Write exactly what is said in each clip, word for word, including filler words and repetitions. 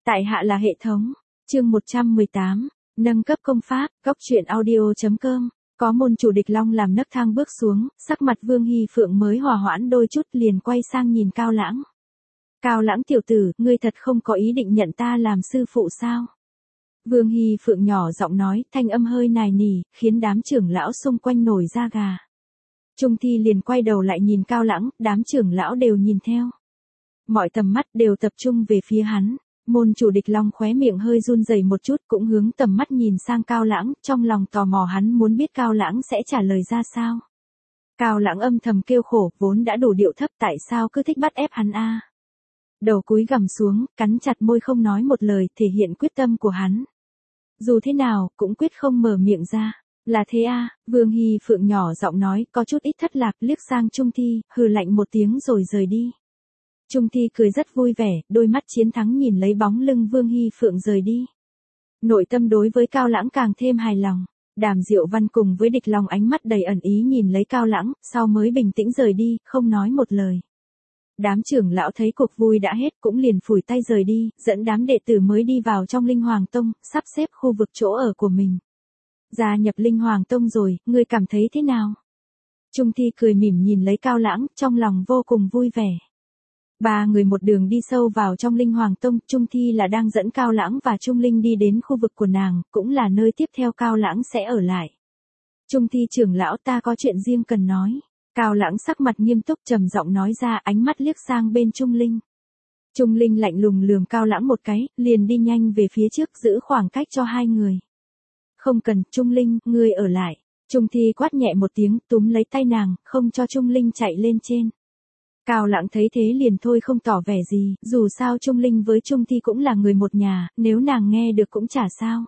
Tại hạ là hệ thống. Chương một trăm mười tám. Nâng cấp công pháp. Góc truyện audio chấm com. Có môn chủ địch long làm nấc thang bước xuống, sắc mặt Vương Hy Phượng mới hòa hoãn đôi chút, liền quay sang nhìn Cao Lãng. Cao Lãng tiểu tử, ngươi thật không có ý định nhận ta làm sư phụ sao? Vương Hy Phượng nhỏ giọng nói, thanh âm hơi nài nỉ, khiến đám trưởng lão xung quanh nổi da gà. Trung Thi liền quay đầu lại nhìn Cao Lãng, đám trưởng lão đều nhìn theo. Mọi tầm mắt đều tập trung về phía hắn. Môn chủ địch long khóe miệng hơi run rẩy một chút, cũng hướng tầm mắt nhìn sang Cao Lãng, trong lòng tò mò hắn muốn biết Cao Lãng sẽ trả lời ra sao. Cao Lãng âm thầm kêu khổ, vốn đã đủ điệu thấp, tại sao cứ thích bắt ép hắn a? Đầu cúi gằm xuống, cắn chặt môi không nói một lời, thể hiện quyết tâm của hắn. Dù thế nào, cũng quyết không mở miệng ra. Là thế a? Vương Hy Phượng nhỏ giọng nói, có chút ít thất lạc, liếc sang Trung Thi, hừ lạnh một tiếng rồi rời đi. Trung Thi cười rất vui vẻ, đôi mắt chiến thắng nhìn lấy bóng lưng Vương Hy Phượng rời đi. Nội tâm đối với Cao Lãng càng thêm hài lòng. Đàm Diệu Văn cùng với địch long ánh mắt đầy ẩn ý nhìn lấy Cao Lãng, sau mới bình tĩnh rời đi, không nói một lời. Đám trưởng lão thấy cuộc vui đã hết cũng liền phủi tay rời đi, dẫn đám đệ tử mới đi vào trong Linh Hoàng Tông, sắp xếp khu vực chỗ ở của mình. Gia nhập Linh Hoàng Tông rồi, ngươi cảm thấy thế nào? Trung Thi cười mỉm nhìn lấy Cao Lãng, trong lòng vô cùng vui vẻ. Ba người một đường đi sâu vào trong Linh Hoàng Tông, Trung Thi là đang dẫn Cao Lãng và Trung Linh đi đến khu vực của nàng, cũng là nơi tiếp theo Cao Lãng sẽ ở lại. Trung Thi trưởng lão, ta có chuyện riêng cần nói. Cao Lãng sắc mặt nghiêm túc trầm giọng nói ra, ánh mắt liếc sang bên Trung Linh. Trung Linh lạnh lùng lườm Cao Lãng một cái, liền đi nhanh về phía trước giữ khoảng cách cho hai người. Không cần, Trung Linh, ngươi ở lại. Trung Thi quát nhẹ một tiếng, túm lấy tay nàng, không cho Trung Linh chạy lên trên. Cao Lãng thấy thế liền thôi không tỏ vẻ gì, dù sao Trung Linh với Trung Thi cũng là người một nhà, nếu nàng nghe được cũng chả sao.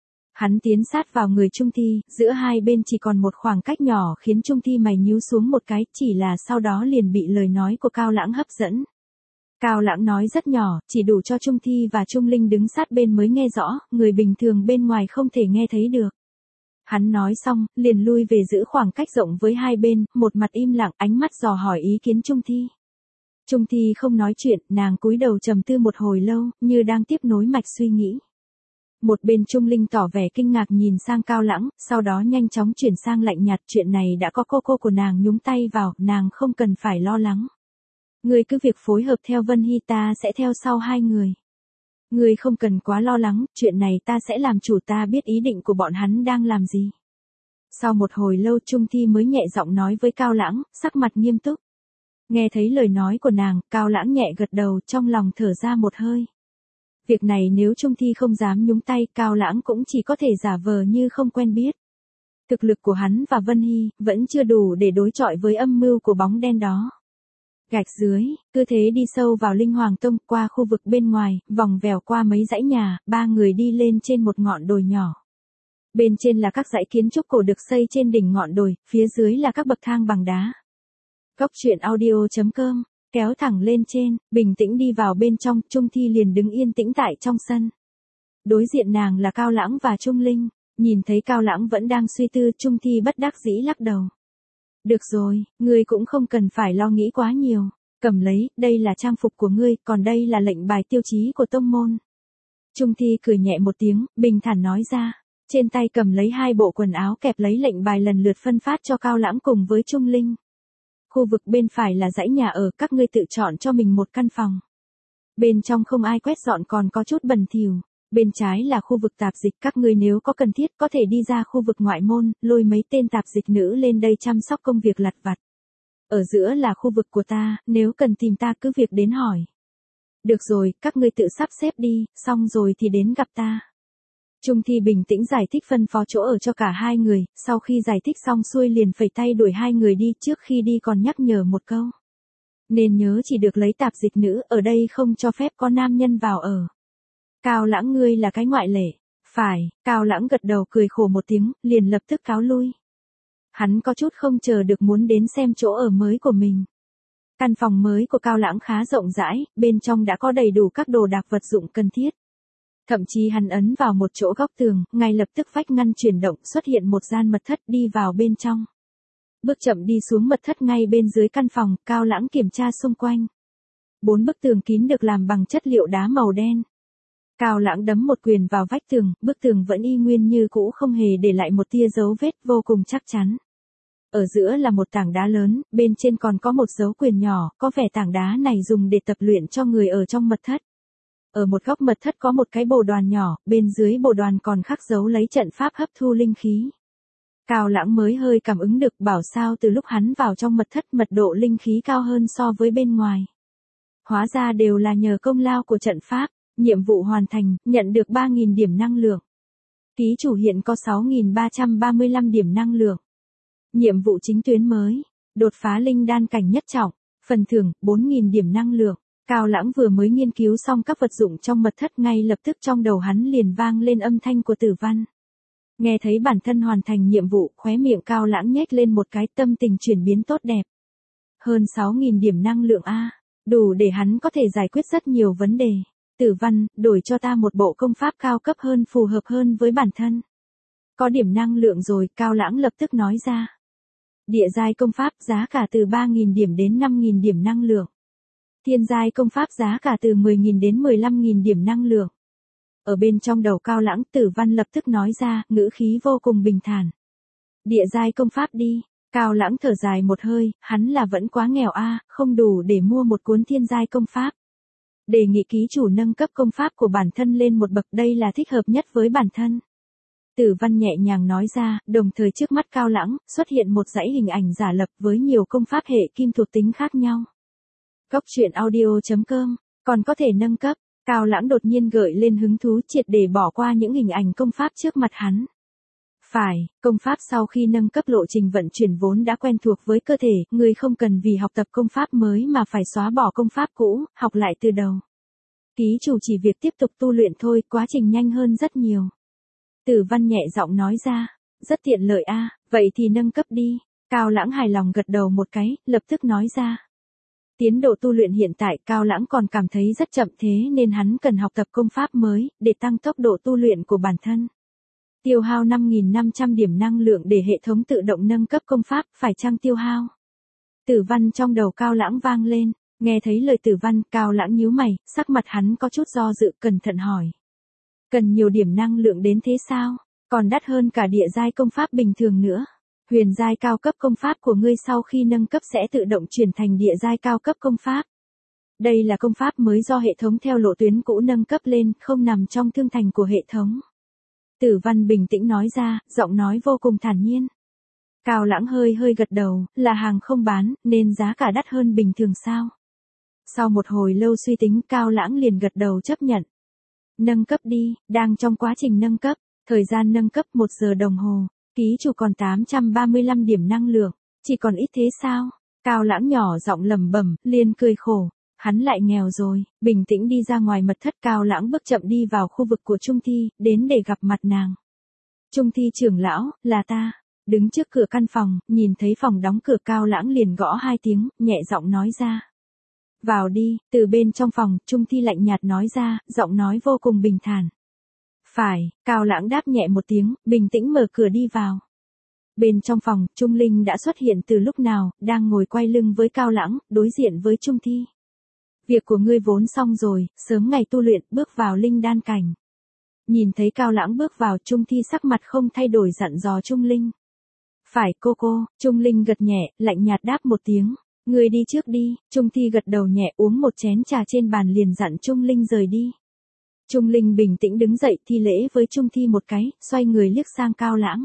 Hắn tiến sát vào người Trung Thi, giữa hai bên chỉ còn một khoảng cách nhỏ khiến Trung Thi mày nhíu xuống một cái, chỉ là sau đó liền bị lời nói của Cao Lãng hấp dẫn. Cao Lãng nói rất nhỏ, chỉ đủ cho Trung Thi và Trung Linh đứng sát bên mới nghe rõ, người bình thường bên ngoài không thể nghe thấy được. Hắn nói xong, liền lui về giữ khoảng cách rộng với hai bên, một mặt im lặng, ánh mắt dò hỏi ý kiến Trung Thi. Trung Thi không nói chuyện, nàng cúi đầu trầm tư một hồi lâu, như đang tiếp nối mạch suy nghĩ. Một bên Trung Linh tỏ vẻ kinh ngạc nhìn sang Cao Lãng, sau đó nhanh chóng chuyển sang lạnh nhạt, chuyện này đã có cô cô của nàng nhúng tay vào, nàng không cần phải lo lắng. Ngươi cứ việc phối hợp theo Vân Hy, ta sẽ theo sau hai người. Ngươi không cần quá lo lắng, chuyện này ta sẽ làm chủ, ta biết ý định của bọn hắn đang làm gì. Sau một hồi lâu Trung Thi mới nhẹ giọng nói với Cao Lãng, sắc mặt nghiêm túc. Nghe thấy lời nói của nàng, Cao Lãng nhẹ gật đầu, trong lòng thở ra một hơi. Việc này nếu Trung Thi không dám nhúng tay, Cao Lãng cũng chỉ có thể giả vờ như không quen biết. Thực lực của hắn và Vân Hy vẫn chưa đủ để đối chọi với âm mưu của bóng đen đó. Gạch dưới, cứ thế đi sâu vào Linh Hoàng Tông, qua khu vực bên ngoài, vòng vèo qua mấy dãy nhà, ba người đi lên trên một ngọn đồi nhỏ. Bên trên là các dãy kiến trúc cổ được xây trên đỉnh ngọn đồi, phía dưới là các bậc thang bằng đá. Góc truyện audio chấm com, kéo thẳng lên trên, bình tĩnh đi vào bên trong, Trung Thi liền đứng yên tĩnh tại trong sân. Đối diện nàng là Cao Lãng và Trung Linh, nhìn thấy Cao Lãng vẫn đang suy tư, Trung Thi bất đắc dĩ lắc đầu. Được rồi, ngươi cũng không cần phải lo nghĩ quá nhiều, cầm lấy, đây là trang phục của ngươi, còn đây là lệnh bài tiêu chí của tông môn. Trung Thi cười nhẹ một tiếng, bình thản nói ra, trên tay cầm lấy hai bộ quần áo kẹp lấy lệnh bài lần lượt phân phát cho Cao Lãng cùng với Trung Linh. Khu vực bên phải là dãy nhà ở, các ngươi tự chọn cho mình một căn phòng. Bên trong không ai quét dọn còn có chút bẩn thỉu. Bên trái là khu vực tạp dịch, các ngươi nếu có cần thiết có thể đi ra khu vực ngoại môn, lôi mấy tên tạp dịch nữ lên đây chăm sóc công việc lặt vặt. Ở giữa là khu vực của ta, nếu cần tìm ta cứ việc đến hỏi. Được rồi, các ngươi tự sắp xếp đi, xong rồi thì đến gặp ta. Trung Thi bình tĩnh giải thích phân phó chỗ ở cho cả hai người, sau khi giải thích xong xuôi liền phẩy tay đuổi hai người đi, trước khi đi còn nhắc nhở một câu. Nên nhớ chỉ được lấy tạp dịch nữ, ở đây không cho phép có nam nhân vào ở. Cao Lãng, ngươi là cái ngoại lệ. Phải, Cao Lãng gật đầu cười khổ một tiếng, liền lập tức cáo lui. Hắn có chút không chờ được muốn đến xem chỗ ở mới của mình. Căn phòng mới của Cao Lãng khá rộng rãi, bên trong đã có đầy đủ các đồ đạc vật dụng cần thiết. Thậm chí hắn ấn vào một chỗ góc tường, ngay lập tức vách ngăn chuyển động, xuất hiện một gian mật thất, đi vào bên trong. Bước chậm đi xuống mật thất ngay bên dưới căn phòng, Cao Lãng kiểm tra xung quanh. Bốn bức tường kín được làm bằng chất liệu đá màu đen. Cao Lãng đấm một quyền vào vách tường, bức tường vẫn y nguyên như cũ không hề để lại một tia dấu vết, vô cùng chắc chắn. Ở giữa là một tảng đá lớn, bên trên còn có một dấu quyền nhỏ, có vẻ tảng đá này dùng để tập luyện cho người ở trong mật thất. Ở một góc mật thất có một cái bồ đoàn nhỏ, bên dưới bồ đoàn còn khắc dấu lấy trận pháp hấp thu linh khí. Cao Lãng mới hơi cảm ứng được bảo sao từ lúc hắn vào trong mật thất mật độ linh khí cao hơn so với bên ngoài. Hóa ra đều là nhờ công lao của trận pháp, nhiệm vụ hoàn thành, nhận được ba nghìn điểm năng lượng. Ký chủ hiện có sáu nghìn ba trăm ba mươi lăm điểm năng lượng. Nhiệm vụ chính tuyến mới, đột phá linh đan cảnh nhất trọng, phần thưởng bốn nghìn điểm năng lượng. Cao Lãng vừa mới nghiên cứu xong các vật dụng trong mật thất, ngay lập tức trong đầu hắn liền vang lên âm thanh của Tử Văn. Nghe thấy bản thân hoàn thành nhiệm vụ, khóe miệng Cao Lãng nhếch lên một cái, tâm tình chuyển biến tốt đẹp. Hơn sáu nghìn điểm năng lượng a, đủ để hắn có thể giải quyết rất nhiều vấn đề. Tử Văn, đổi cho ta một bộ công pháp cao cấp hơn, phù hợp hơn với bản thân. Có điểm năng lượng rồi, Cao Lãng lập tức nói ra. Địa giai công pháp giá cả từ ba nghìn điểm đến năm nghìn điểm năng lượng. Thiên giai công pháp giá cả từ mười nghìn đến mười lăm nghìn điểm năng lượng. Ở bên trong đầu Cao Lãng, Tử Văn lập tức nói ra, ngữ khí vô cùng bình thản. Địa giai công pháp đi. Cao Lãng thở dài một hơi, hắn là vẫn quá nghèo a, không đủ để mua một cuốn thiên giai công pháp. Đề nghị ký chủ nâng cấp công pháp của bản thân lên một bậc, đây là thích hợp nhất với bản thân. Tử Văn nhẹ nhàng nói ra, đồng thời trước mắt Cao Lãng xuất hiện một dãy hình ảnh giả lập với nhiều công pháp hệ kim thuộc tính khác nhau. Cốc truyện audio chấm com, còn có thể nâng cấp. Cao Lãng đột nhiên gợi lên hứng thú, triệt để bỏ qua những hình ảnh công pháp trước mặt hắn. Phải, công pháp sau khi nâng cấp lộ trình vận chuyển vốn đã quen thuộc với cơ thể, người không cần vì học tập công pháp mới mà phải xóa bỏ công pháp cũ, học lại từ đầu. Ký chủ chỉ việc tiếp tục tu luyện thôi, quá trình nhanh hơn rất nhiều. Tử Văn nhẹ giọng nói ra, rất tiện lợi a, vậy thì nâng cấp đi. Cao Lãng hài lòng gật đầu một cái, lập tức nói ra. Tiến độ tu luyện hiện tại Cao Lãng còn cảm thấy rất chậm, thế nên hắn cần học tập công pháp mới, để tăng tốc độ tu luyện của bản thân. Tiêu hao năm nghìn năm trăm điểm năng lượng để hệ thống tự động nâng cấp công pháp, phải chăng tiêu hao? Tử Văn trong đầu Cao Lãng vang lên, nghe thấy lời Tử Văn, Cao Lãng nhíu mày, sắc mặt hắn có chút do dự, cẩn thận hỏi. Cần nhiều điểm năng lượng đến thế sao? Còn đắt hơn cả địa giai công pháp bình thường nữa. Huyền giai cao cấp công pháp của ngươi sau khi nâng cấp sẽ tự động chuyển thành địa giai cao cấp công pháp. Đây là công pháp mới do hệ thống theo lộ tuyến cũ nâng cấp lên, không nằm trong thương thành của hệ thống. Tử Văn bình tĩnh nói ra, giọng nói vô cùng thản nhiên. Cao Lãng hơi hơi gật đầu, là hàng không bán, nên giá cả đắt hơn bình thường sao? Sau một hồi lâu suy tính, Cao Lãng liền gật đầu chấp nhận. Nâng cấp đi, đang trong quá trình nâng cấp, thời gian nâng cấp một giờ đồng hồ, ký chủ còn tám trăm ba mươi lăm điểm năng lượng, chỉ còn ít thế sao? Cao Lãng nhỏ giọng lẩm bẩm, liền cười khổ, hắn lại nghèo rồi, bình tĩnh đi ra ngoài mật thất. Cao Lãng bước chậm đi vào khu vực của Trung Thi, đến để gặp mặt nàng. Trung Thi trưởng lão, là ta. Đứng trước cửa căn phòng, nhìn thấy phòng đóng cửa, Cao Lãng liền gõ hai tiếng, nhẹ giọng nói ra. Vào đi. Từ bên trong phòng, Trung Thi lạnh nhạt nói ra, giọng nói vô cùng bình thản. Phải, Cao Lãng đáp nhẹ một tiếng, bình tĩnh mở cửa đi vào. Bên trong phòng, Trung Linh đã xuất hiện từ lúc nào, đang ngồi quay lưng với Cao Lãng, đối diện với Trung Thi. Việc của ngươi vốn xong rồi, sớm ngày tu luyện, bước vào linh đan cảnh. Nhìn thấy Cao Lãng bước vào, Trung Thi sắc mặt không thay đổi dặn dò Trung Linh. Phải cô cô, Trung Linh gật nhẹ, lạnh nhạt đáp một tiếng. Ngươi đi trước đi. Trung Thi gật đầu nhẹ, uống một chén trà trên bàn liền dặn Trung Linh rời đi. Trung Linh bình tĩnh đứng dậy, thi lễ với Trung Thi một cái, xoay người liếc sang Cao Lãng.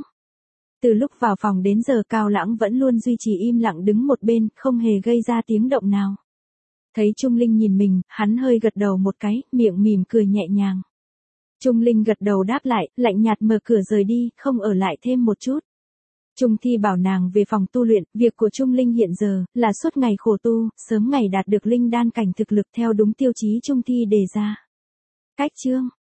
Từ lúc vào phòng đến giờ Cao Lãng vẫn luôn duy trì im lặng đứng một bên, không hề gây ra tiếng động nào. Thấy Trung Linh nhìn mình, hắn hơi gật đầu một cái, miệng mỉm cười nhẹ nhàng. Trung Linh gật đầu đáp lại, lạnh nhạt mở cửa rời đi, không ở lại thêm một chút. Trung Thi bảo nàng về phòng tu luyện, việc của Trung Linh hiện giờ là suốt ngày khổ tu, sớm ngày đạt được linh đan cảnh thực lực theo đúng tiêu chí Trung Thi đề ra. Cách chương